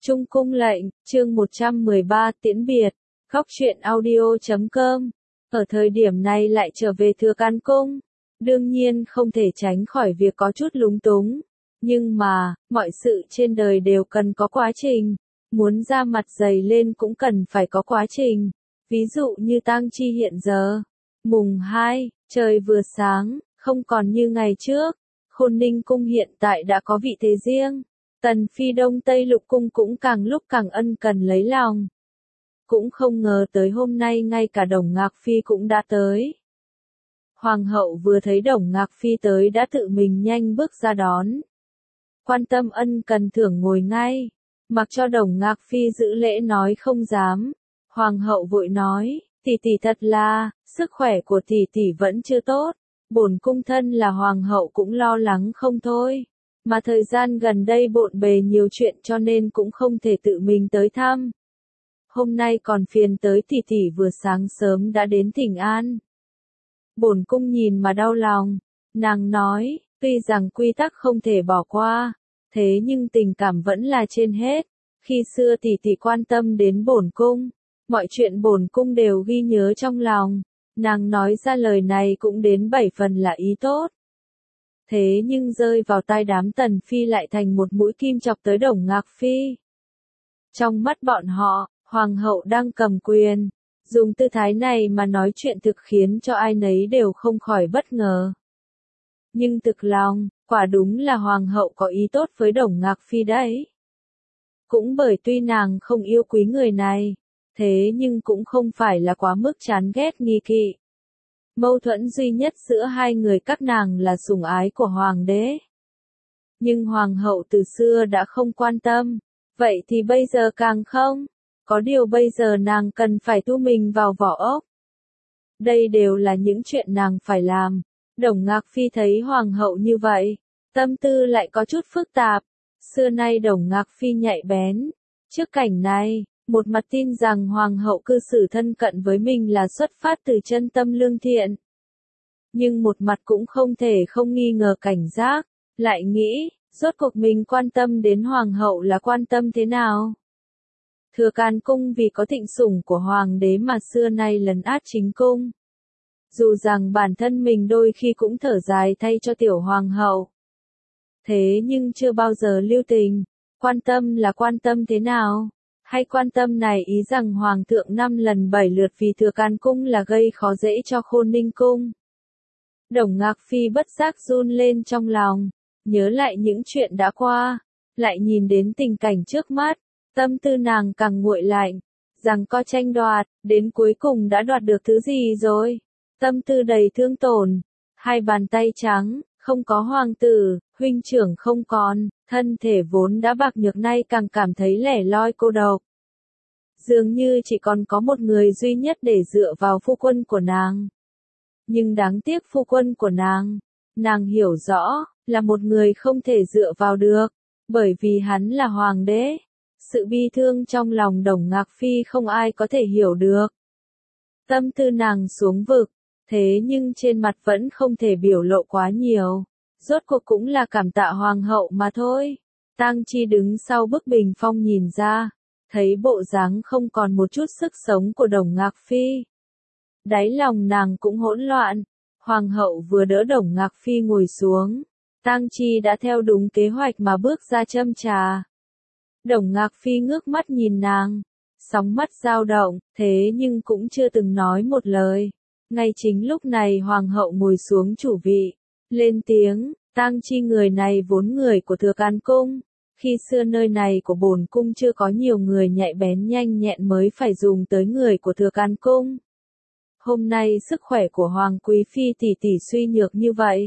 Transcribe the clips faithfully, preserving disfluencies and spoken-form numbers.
Trung cung lệnh, chương một trăm mười ba tiễn biệt, góc truyện audio chấm com. Ở thời điểm này lại trở về Thừa Can Cung, đương nhiên không thể tránh khỏi việc có chút lúng túng. Nhưng mà, mọi sự trên đời đều cần có quá trình, muốn ra mặt dày lên cũng cần phải có quá trình. Ví dụ như tang chi hiện giờ, mùng hai, trời vừa sáng, không còn như ngày trước, Khôn Ninh Cung hiện tại đã có vị thế riêng. Tần Phi Đông Tây Lục Cung cũng càng lúc càng ân cần lấy lòng. Cũng không ngờ tới hôm nay ngay cả Đồng Ngạc Phi cũng đã tới. Hoàng hậu vừa thấy Đồng Ngạc Phi tới đã tự mình nhanh bước ra đón. Quan tâm ân cần thưởng ngồi ngay, mặc cho Đồng Ngạc Phi giữ lễ nói không dám. Hoàng hậu vội nói, tỷ tỷ thật là, sức khỏe của tỷ tỷ vẫn chưa tốt. Bổn cung thân là hoàng hậu cũng lo lắng không thôi. Mà thời gian gần đây bộn bề nhiều chuyện cho nên cũng không thể tự mình tới thăm. Hôm nay còn phiền tới tỷ tỷ vừa sáng sớm đã đến thỉnh an. Bổn cung nhìn mà đau lòng, nàng nói, tuy rằng quy tắc không thể bỏ qua, thế nhưng tình cảm vẫn là trên hết. Khi xưa tỷ tỷ quan tâm đến bổn cung, mọi chuyện bổn cung đều ghi nhớ trong lòng. Nàng nói ra lời này cũng đến bảy phần là ý tốt. Thế nhưng rơi vào tai đám Tần Phi lại thành một mũi kim chọc tới Đồng Ngạc Phi. Trong mắt bọn họ, hoàng hậu đang cầm quyền, dùng tư thái này mà nói chuyện thực khiến cho ai nấy đều không khỏi bất ngờ. Nhưng thực lòng, quả đúng là hoàng hậu có ý tốt với Đồng Ngạc Phi đấy. Cũng bởi tuy nàng không yêu quý người này, thế nhưng cũng không phải là quá mức chán ghét nghi kỵ. Mâu thuẫn duy nhất giữa hai người các nàng là sủng ái của hoàng đế. Nhưng hoàng hậu từ xưa đã không quan tâm, vậy thì bây giờ càng không. Có điều bây giờ nàng cần phải thu mình vào vỏ ốc. Đây đều là những chuyện nàng phải làm. Đồng Ngạc Phi thấy hoàng hậu như vậy, tâm tư lại có chút phức tạp. Xưa nay Đồng Ngạc Phi nhạy bén. Trước cảnh này, một mặt tin rằng hoàng hậu cư xử thân cận với mình là xuất phát từ chân tâm lương thiện. Nhưng một mặt cũng không thể không nghi ngờ cảnh giác, lại nghĩ, rốt cuộc mình quan tâm đến hoàng hậu là quan tâm thế nào? Thừa Can Cung vì có thịnh sủng của hoàng đế mà xưa nay lấn át chính cung. Dù rằng bản thân mình đôi khi cũng thở dài thay cho tiểu hoàng hậu. Thế nhưng chưa bao giờ lưu tình, quan tâm là quan tâm thế nào? Hay quan tâm này ý rằng hoàng thượng năm lần bảy lượt vì Thừa Can Cung là gây khó dễ cho Khôn Ninh Cung. Đồng Ngạc Phi bất giác run lên trong lòng, nhớ lại những chuyện đã qua, lại nhìn đến tình cảnh trước mắt, tâm tư nàng càng nguội lạnh, rằng co tranh đoạt, đến cuối cùng đã đoạt được thứ gì rồi? Tâm tư đầy thương tổn, hai bàn tay trắng, không có hoàng tử, huynh trưởng không còn, thân thể vốn đã bạc nhược nay càng cảm thấy lẻ loi cô độc. Dường như chỉ còn có một người duy nhất để dựa vào phu quân của nàng. Nhưng đáng tiếc phu quân của nàng, nàng hiểu rõ, là một người không thể dựa vào được, bởi vì hắn là hoàng đế. Sự bi thương trong lòng Đồng Ngạc Phi không ai có thể hiểu được. Tâm tư nàng xuống vực, thế nhưng trên mặt vẫn không thể biểu lộ quá nhiều. Rốt cuộc cũng là cảm tạ hoàng hậu mà thôi. Tang Chi đứng sau bức bình phong nhìn ra, thấy bộ dáng không còn một chút sức sống của Đồng Ngạc Phi. Đáy lòng nàng cũng hỗn loạn. Hoàng hậu vừa đỡ Đồng Ngạc Phi ngồi xuống, Tang Chi đã theo đúng kế hoạch mà bước ra châm trà. Đồng Ngạc Phi ngước mắt nhìn nàng, sóng mắt dao động, thế nhưng cũng chưa từng nói một lời. Ngay chính lúc này hoàng hậu ngồi xuống chủ vị, lên tiếng, Tang Chi người này vốn người của Thừa Can Cung. Khi xưa nơi này của bổn cung chưa có nhiều người nhạy bén nhanh nhẹn mới phải dùng tới người của Thừa Can Cung. Hôm nay sức khỏe của Hoàng Quý Phi tỷ tỷ suy nhược như vậy.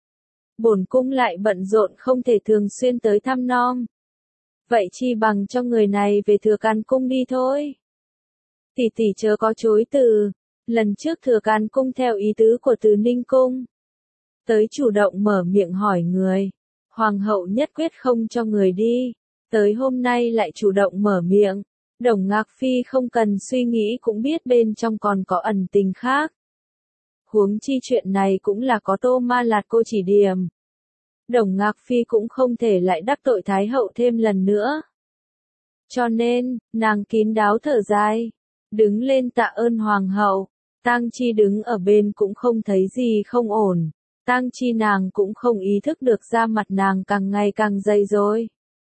Bổn cung lại bận rộn không thể thường xuyên tới thăm nom. Vậy chi bằng cho người này về Thừa Can Cung đi thôi. Tỷ tỷ chớ có chối từ, lần trước Thừa Can Cung theo ý tứ của Từ Ninh Cung. Tới chủ động mở miệng hỏi người, hoàng hậu nhất quyết không cho người đi, tới hôm nay lại chủ động mở miệng. Đồng Ngạc Phi không cần suy nghĩ cũng biết bên trong còn có ẩn tình khác. Huống chi chuyện này cũng là có Tô Ma Lạt cô chỉ điểm. Đồng Ngạc Phi cũng không thể lại đắc tội Thái hậu thêm lần nữa. Cho nên, nàng kín đáo thở dài, đứng lên tạ ơn hoàng hậu. Tang Chi đứng ở bên cũng không thấy gì không ổn. Tang Chi nàng cũng không ý thức được da mặt nàng càng ngày càng dày rồi.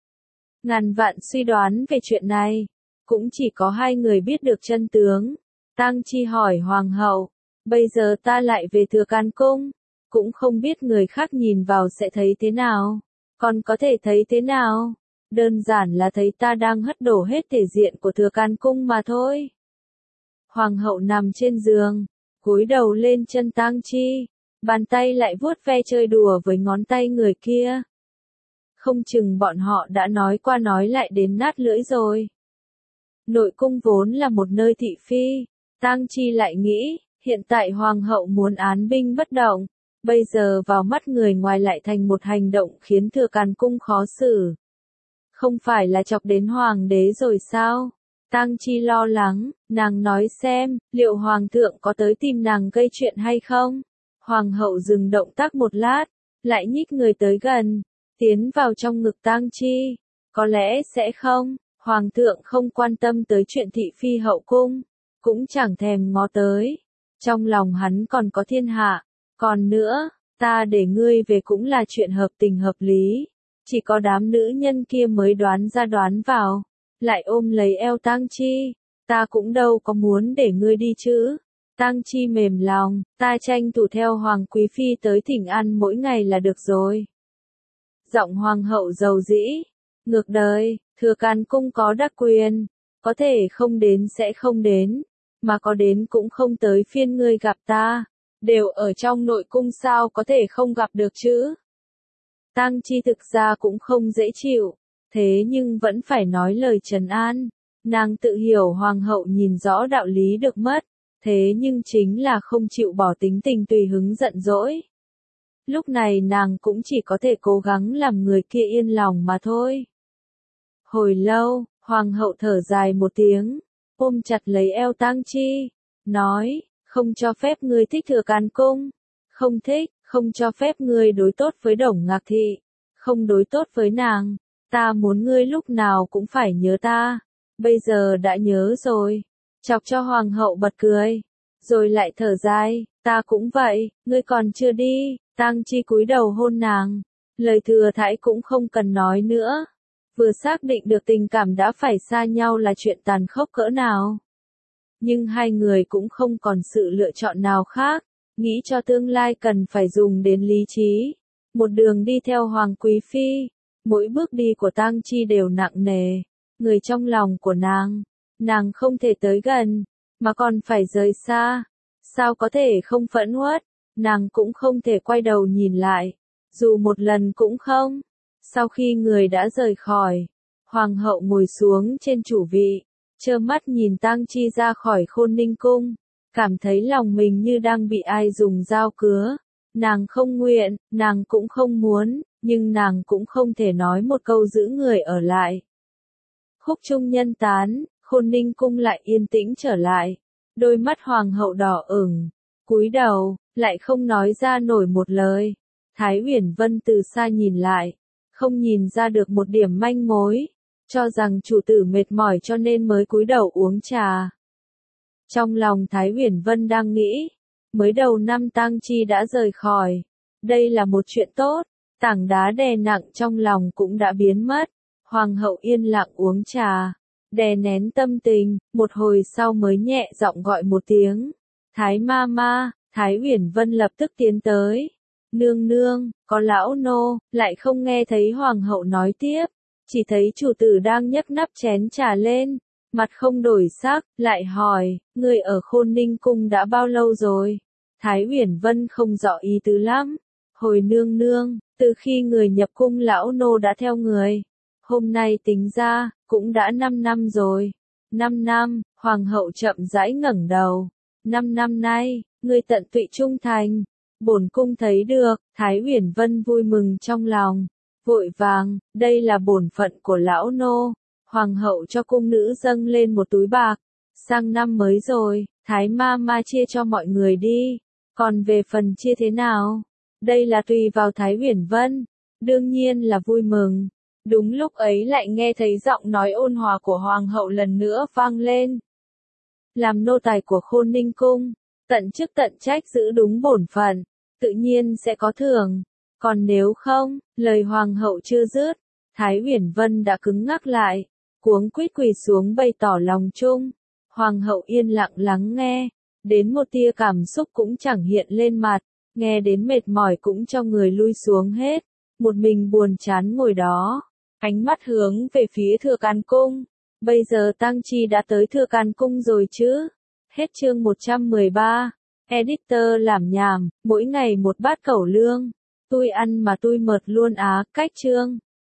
Ngàn vạn suy đoán về chuyện này, cũng chỉ có hai người biết được chân tướng. Tang Chi hỏi hoàng hậu, bây giờ ta lại về Thừa Can Cung, cũng không biết người khác nhìn vào sẽ thấy thế nào, còn có thể thấy thế nào, đơn giản là thấy ta đang hất đổ hết thể diện của Thừa Can Cung mà thôi. Hoàng hậu nằm trên giường, cúi đầu lên chân Tang Chi, bàn tay lại vuốt ve chơi đùa với ngón tay người kia. Không chừng bọn họ đã nói qua nói lại đến nát lưỡi rồi. Nội cung vốn là một nơi thị phi, Tang Chi lại nghĩ, hiện tại hoàng hậu muốn án binh bất động, bây giờ vào mắt người ngoài lại thành một hành động khiến Thừa Can Cung khó xử. Không phải là chọc đến hoàng đế rồi sao? Tang Chi lo lắng, nàng nói xem, liệu hoàng thượng có tới tìm nàng gây chuyện hay không? Hoàng hậu dừng động tác một lát, lại nhích người tới gần, tiến vào trong ngực Tang Chi. Có lẽ sẽ không, hoàng thượng không quan tâm tới chuyện thị phi hậu cung, cũng chẳng thèm ngó tới. Trong lòng hắn còn có thiên hạ, còn nữa, ta để ngươi về cũng là chuyện hợp tình hợp lý. Chỉ có đám nữ nhân kia mới đoán ra đoán vào, lại ôm lấy eo Tang Chi, ta cũng đâu có muốn để ngươi đi chứ. Tang Chi mềm lòng, ta tranh thủ theo hoàng quý phi tới thỉnh an mỗi ngày là được rồi. Giọng hoàng hậu dầu dĩ, ngược đời, Thừa Can Cung có đặc quyền, có thể không đến sẽ không đến, mà có đến cũng không tới phiên ngươi gặp ta, đều ở trong nội cung sao có thể không gặp được chứ. Tang Chi thực ra cũng không dễ chịu, thế nhưng vẫn phải nói lời trấn an. Nàng tự hiểu hoàng hậu nhìn rõ đạo lý được mất, thế nhưng chính là không chịu bỏ tính tình tùy hứng giận dỗi. Lúc này nàng cũng chỉ có thể cố gắng làm người kia yên lòng mà thôi. Hồi lâu, hoàng hậu thở dài một tiếng, ôm chặt lấy eo Tang Chi, nói, không cho phép ngươi thích Thừa Can Cung, không thích, không cho phép ngươi đối tốt với Đổng Ngạc Thị, không đối tốt với nàng, ta muốn ngươi lúc nào cũng phải nhớ ta, bây giờ đã nhớ rồi, chọc cho hoàng hậu bật cười, rồi lại thở dài, ta cũng vậy, ngươi còn chưa đi. Tang Chi cúi đầu hôn nàng, lời thừa thãi cũng không cần nói nữa, vừa xác định được tình cảm đã phải xa nhau là chuyện tàn khốc cỡ nào. Nhưng hai người cũng không còn sự lựa chọn nào khác, nghĩ cho tương lai cần phải dùng đến lý trí. Một đường đi theo hoàng quý phi, mỗi bước đi của Tang Chi đều nặng nề, người trong lòng của nàng, nàng không thể tới gần, mà còn phải rời xa, sao có thể không phẫn uất. Nàng cũng không thể quay đầu nhìn lại, dù một lần cũng không. Sau khi người đã rời khỏi, hoàng hậu ngồi xuống trên chủ vị, trơ mắt nhìn Tang Chi ra khỏi Khôn Ninh Cung, cảm thấy lòng mình như đang bị ai dùng dao cứa. Nàng không nguyện, nàng cũng không muốn, nhưng nàng cũng không thể nói một câu giữ người ở lại. Khúc trung nhân tán, Khôn Ninh Cung lại yên tĩnh trở lại, đôi mắt hoàng hậu đỏ ửng, cúi đầu, lại không nói ra nổi một lời. Thái Uyển Vân từ xa nhìn lại, không nhìn ra được một điểm manh mối, cho rằng chủ tử mệt mỏi cho nên mới cúi đầu uống trà. Trong lòng Thái Uyển Vân đang nghĩ, mới đầu năm Tang Chi đã rời khỏi, đây là một chuyện tốt, tảng đá đè nặng trong lòng cũng đã biến mất. Hoàng hậu yên lặng uống trà, đè nén tâm tình, một hồi sau mới nhẹ giọng gọi một tiếng, Thái ma ma. Thái Uyển Vân lập tức tiến tới. Nương nương, có lão nô, lại không nghe thấy hoàng hậu nói tiếp, chỉ thấy chủ tử đang nhấc nắp chén trà lên, mặt không đổi sắc, lại hỏi, người ở Khôn Ninh Cung đã bao lâu rồi? Thái Uyển Vân không rõ ý tứ lắm. Hồi nương nương, từ khi người nhập cung lão nô đã theo người. Hôm nay tính ra, cũng đã năm năm rồi. Năm năm, hoàng hậu chậm rãi ngẩng đầu. Năm năm nay, ngươi tận tụy trung thành, bổn cung thấy được. Thái Uyển Vân vui mừng trong lòng, vội vàng, đây là bổn phận của lão nô. Hoàng hậu cho cung nữ dâng lên một túi bạc, sang năm mới rồi, Thái ma ma chia cho mọi người đi, còn về phần chia thế nào, đây là tùy vào Thái Uyển Vân, đương nhiên là vui mừng. Đúng lúc ấy lại nghe thấy giọng nói ôn hòa của hoàng hậu lần nữa vang lên. Làm nô tài của Khôn Ninh cung, tận chức tận trách giữ đúng bổn phận, tự nhiên sẽ có thưởng. Còn nếu không, lời hoàng hậu chưa dứt, Thái Uyển Vân đã cứng ngắc lại, cuống quýt quỳ xuống bày tỏ lòng chung. Hoàng hậu yên lặng lắng nghe, đến một tia cảm xúc cũng chẳng hiện lên mặt, nghe đến mệt mỏi cũng cho người lui xuống hết, một mình buồn chán ngồi đó, ánh mắt hướng về phía Thừa Can cung. Bây giờ tang chi đã tới Thừa Can cung rồi chứ? Hết chương một trăm mười ba. Editor làm nhảm, mỗi ngày một bát cẩu lương. Tui ăn mà tui mợt luôn á, cách chương.